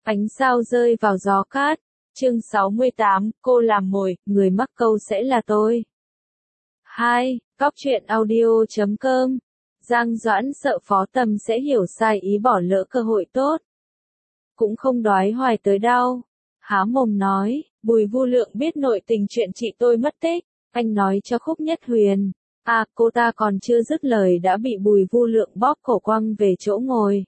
Ánh sao rơi vào gió cát. Chương 68, cô làm mồi, người mắc câu sẽ là tôi. 2. Cóc truyện audio.com. Giang Doãn sợ Phó Tầm sẽ hiểu sai ý bỏ lỡ cơ hội tốt. Cũng không đoái hoài tới đau. Há mồm nói, Bùi Vu Lượng biết nội tình chuyện chị tôi mất tích, anh nói cho Khúc Nhất Huyền. À, cô ta còn chưa dứt lời đã bị Bùi Vu Lượng bóp cổ quăng về chỗ ngồi.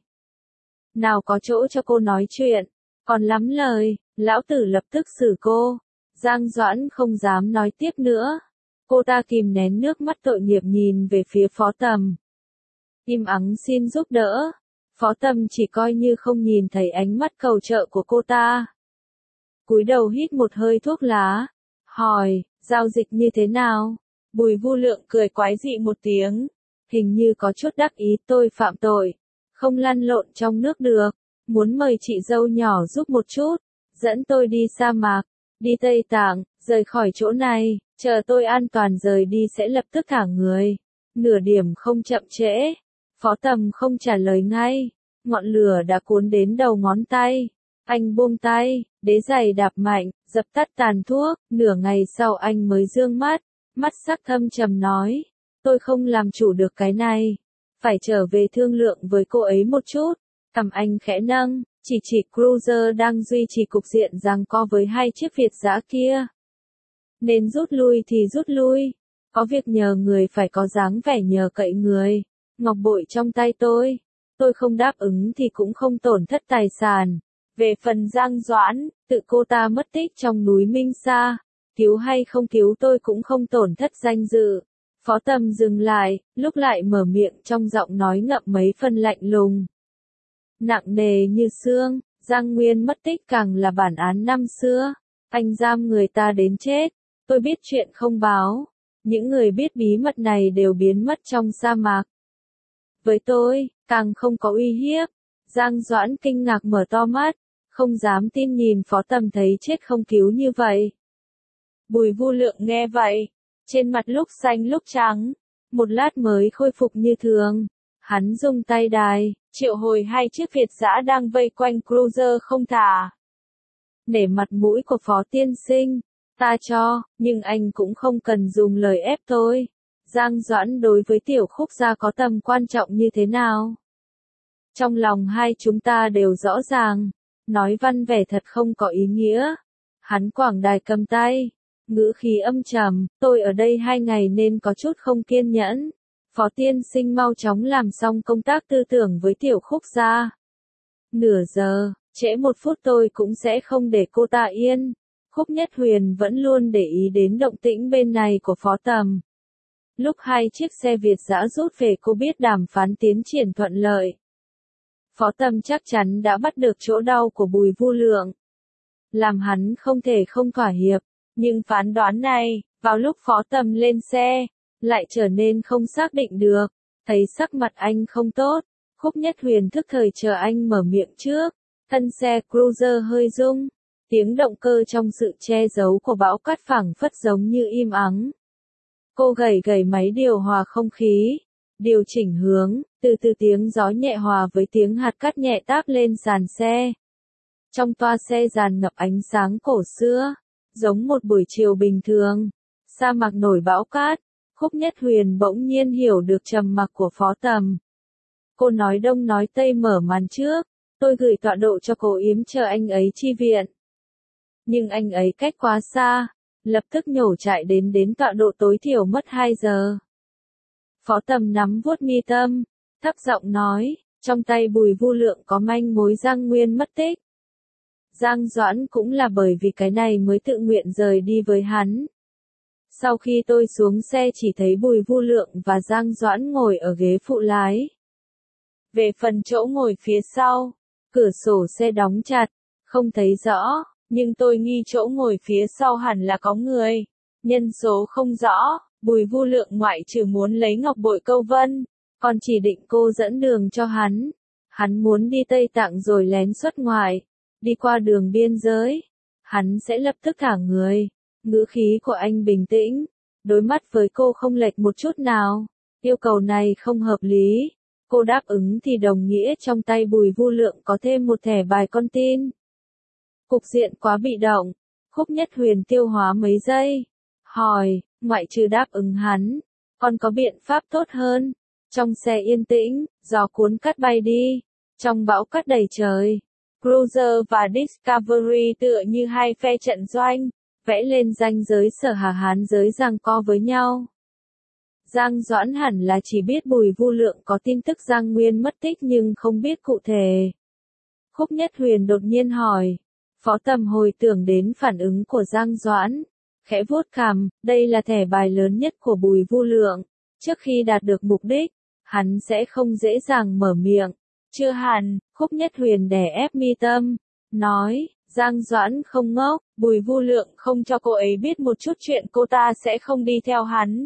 Nào có chỗ cho cô nói chuyện, còn lắm lời, lão tử lập tức xử cô. Giang Doãn không dám nói tiếp nữa. Cô ta kìm nén nước mắt tội nghiệp nhìn về phía Phó Tầm. Im ắng xin giúp đỡ. Phó Tầm chỉ coi như không nhìn thấy ánh mắt cầu trợ của cô ta. Cúi đầu hít một hơi thuốc lá. Hỏi, giao dịch như thế nào? Bùi Vu Lượng cười quái dị một tiếng. Hình như có chút đắc ý, tôi phạm tội. Không lăn lộn trong nước được. Muốn mời chị dâu nhỏ giúp một chút. Dẫn tôi đi sa mạc. Đi Tây Tạng, rời khỏi chỗ này. Chờ tôi an toàn rời đi sẽ lập tức thả người. Nửa điểm không chậm trễ. Phó Tầm không trả lời ngay. Ngọn lửa đã cuốn đến đầu ngón tay. Anh buông tay, đế giày đạp mạnh, dập tắt tàn thuốc. Nửa ngày sau anh mới dương mắt. Mắt sắc thâm trầm nói. Tôi không làm chủ được cái này. Phải trở về thương lượng với cô ấy một chút. Cằm anh khẽ nâng, chỉ cruiser đang duy trì cục diện giằng co với hai chiếc Việt dã kia. Nên rút lui thì rút lui. Có việc nhờ người phải có dáng vẻ nhờ cậy người. Ngọc bội trong tay tôi không đáp ứng thì cũng không tổn thất tài sản. Về phần Giang Doãn, tự cô ta mất tích trong núi Minh Sa. Cứu hay không cứu tôi cũng không tổn thất danh dự. Phó Tầm dừng lại, lúc lại mở miệng trong giọng nói ngậm mấy phần lạnh lùng. Nặng nề như xương, Giang Nguyên mất tích càng là bản án năm xưa. Anh giam người ta đến chết. Tôi biết chuyện không báo. Những người biết bí mật này đều biến mất trong sa mạc. Với tôi, càng không có uy hiếp. Giang Doãn kinh ngạc mở to mắt, không dám tin nhìn Phó Tầm thấy chết không cứu như vậy. Bùi Vu Lượng nghe vậy, trên mặt lúc xanh lúc trắng, một lát mới khôi phục như thường. Hắn dùng tay đài, triệu hồi hai chiếc Việt dã đang vây quanh cruiser không thả. Nể mặt mũi của Phó tiên sinh, ta cho, nhưng anh cũng không cần dùng lời ép tôi. Giang Doãn đối với Tiểu Khúc gia có tầm quan trọng như thế nào? Trong lòng hai chúng ta đều rõ ràng. Nói văn vẻ thật không có ý nghĩa. Hắn quảng đài cầm tay. Ngữ khí âm trầm, tôi ở đây 2 ngày nên có chút không kiên nhẫn. Phó tiên sinh mau chóng làm xong công tác tư tưởng với Tiểu Khúc gia. Nửa giờ, trễ 1 phút tôi cũng sẽ không để cô ta yên. Khúc Nhất Huyền vẫn luôn để ý đến động tĩnh bên này của Phó Tầm. Lúc hai chiếc xe Việt dã rút về cô biết đàm phán tiến triển thuận lợi. Phó Tầm chắc chắn đã bắt được chỗ đau của Bùi Vu Lượng. Làm hắn không thể không thỏa hiệp. Nhưng phán đoán này, vào lúc Phó Tầm lên xe, lại trở nên không xác định được. Thấy sắc mặt anh không tốt, Khúc Nhất Huyền thức thời chờ anh mở miệng trước. Thân xe cruiser hơi rung. Tiếng động cơ trong sự che giấu của bão cát phảng phất giống như im ắng. Cô gẩy máy điều hòa không khí, điều chỉnh hướng, từ tiếng gió nhẹ hòa với tiếng hạt cát nhẹ táp lên sàn xe. Trong toa xe tràn ngập ánh sáng cổ xưa, giống một buổi chiều bình thường. Sa mạc nổi bão cát, Khúc Nhất Huyền bỗng nhiên hiểu được trầm mặc của Phó Tầm. Cô nói đông nói tây mở màn trước, tôi gửi tọa độ cho cô Yếm chờ anh ấy chi viện. Nhưng anh ấy cách quá xa. Lập tức nhổ chạy đến tọa độ tối thiểu mất 2 giờ. Phó Tầm nắm vuốt mi tâm, thấp giọng nói, trong tay Bùi Vu Lượng có manh mối Giang Nguyên mất tích. Giang Doãn cũng là bởi vì cái này mới tự nguyện rời đi với hắn. Sau khi tôi xuống xe chỉ thấy Bùi Vu Lượng và Giang Doãn ngồi ở ghế phụ lái. Về phần chỗ ngồi phía sau, cửa sổ xe đóng chặt, không thấy rõ. Nhưng tôi nghi chỗ ngồi phía sau hẳn là có người. Nhân số không rõ, Bùi Vu Lượng ngoại trừ muốn lấy ngọc bội câu vân, còn chỉ định cô dẫn đường cho hắn. Hắn muốn đi Tây Tạng rồi lén xuất ngoại, đi qua đường biên giới. Hắn sẽ lập tức thả người. Ngữ khí của anh bình tĩnh, đối mắt với cô không lệch một chút nào. Yêu cầu này không hợp lý. Cô đáp ứng thì đồng nghĩa trong tay Bùi Vu Lượng có thêm một thẻ bài con tin. Cục diện quá bị động. Khúc Nhất Huyền tiêu hóa mấy giây. Hỏi, ngoại trừ đáp ứng hắn, còn có biện pháp tốt hơn. Trong xe yên tĩnh, gió cuốn cát bay đi. Trong bão cát đầy trời. Cruiser và Discovery tựa như hai phe trận doanh, vẽ lên ranh giới Sở Hà Hán giới giằng co với nhau. Giang Doãn hẳn là chỉ biết Bùi Vu Lượng có tin tức Giang Nguyên mất tích nhưng không biết cụ thể. Khúc Nhất Huyền đột nhiên hỏi. Phó Tầm hồi tưởng đến phản ứng của Giang Doãn. Khẽ vuốt cằm, đây là thẻ bài lớn nhất của Bùi Vu Lượng. Trước khi đạt được mục đích, hắn sẽ không dễ dàng mở miệng. Chưa hẳn, Khúc Nhất Huyền đè ép mi tâm. Nói, Giang Doãn không ngốc, Bùi Vu Lượng không cho cô ấy biết một chút chuyện cô ta sẽ không đi theo hắn.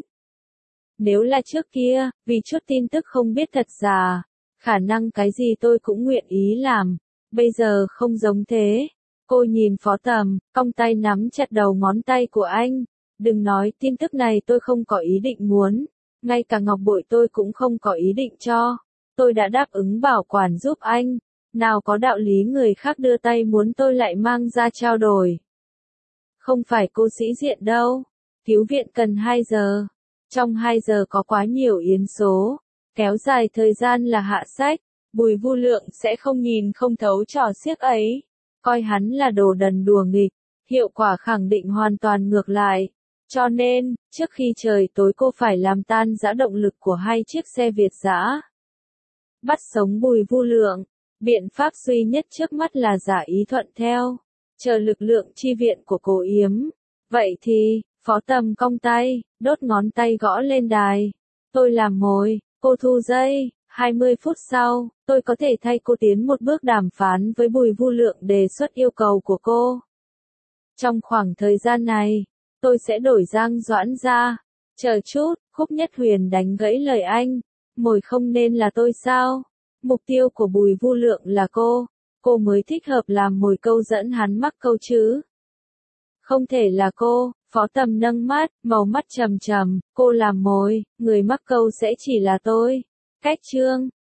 Nếu là trước kia, vì chút tin tức không biết thật giả, khả năng cái gì tôi cũng nguyện ý làm. Bây giờ không giống thế. Cô nhìn Phó Tầm, cong tay nắm chặt đầu ngón tay của anh. Đừng nói tin tức này tôi không có ý định muốn. Ngay cả ngọc bội tôi cũng không có ý định cho. Tôi đã đáp ứng bảo quản giúp anh. Nào có đạo lý người khác đưa tay muốn tôi lại mang ra trao đổi. Không phải cô sĩ diện đâu. Cứu viện cần 2 giờ. Trong 2 giờ có quá nhiều yến số. Kéo dài thời gian là hạ sách. Bùi Vu Lượng sẽ không nhìn không thấu trò xiếc ấy. Coi hắn là đồ đần đùa nghịch. Hiệu quả khẳng định hoàn toàn ngược lại. Cho nên, trước khi trời tối cô phải làm tan rã động lực của 2 chiếc xe Việt dã. Bắt sống Bùi Vu Lượng. Biện pháp duy nhất trước mắt là giả ý thuận theo. Chờ lực lượng chi viện của Cố Yếm. Vậy thì, Phó Tầm cong tay, đốt ngón tay gõ lên đài. Tôi làm mồi, cô thu dây. 20 phút sau, tôi có thể thay cô tiến một bước đàm phán với Bùi Vu Lượng đề xuất yêu cầu của cô. Trong khoảng thời gian này, tôi sẽ đổi Giang Doãn ra. Chờ chút, Khúc Nhất Huyền đánh gãy lời anh. Mồi không nên là tôi sao? Mục tiêu của Bùi Vu Lượng là cô mới thích hợp làm mồi câu dẫn hắn mắc câu chứ. Không thể là cô. Phó Tầm nâng mắt, màu mắt trầm trầm, cô làm mồi, người mắc câu sẽ chỉ là tôi. Cách chương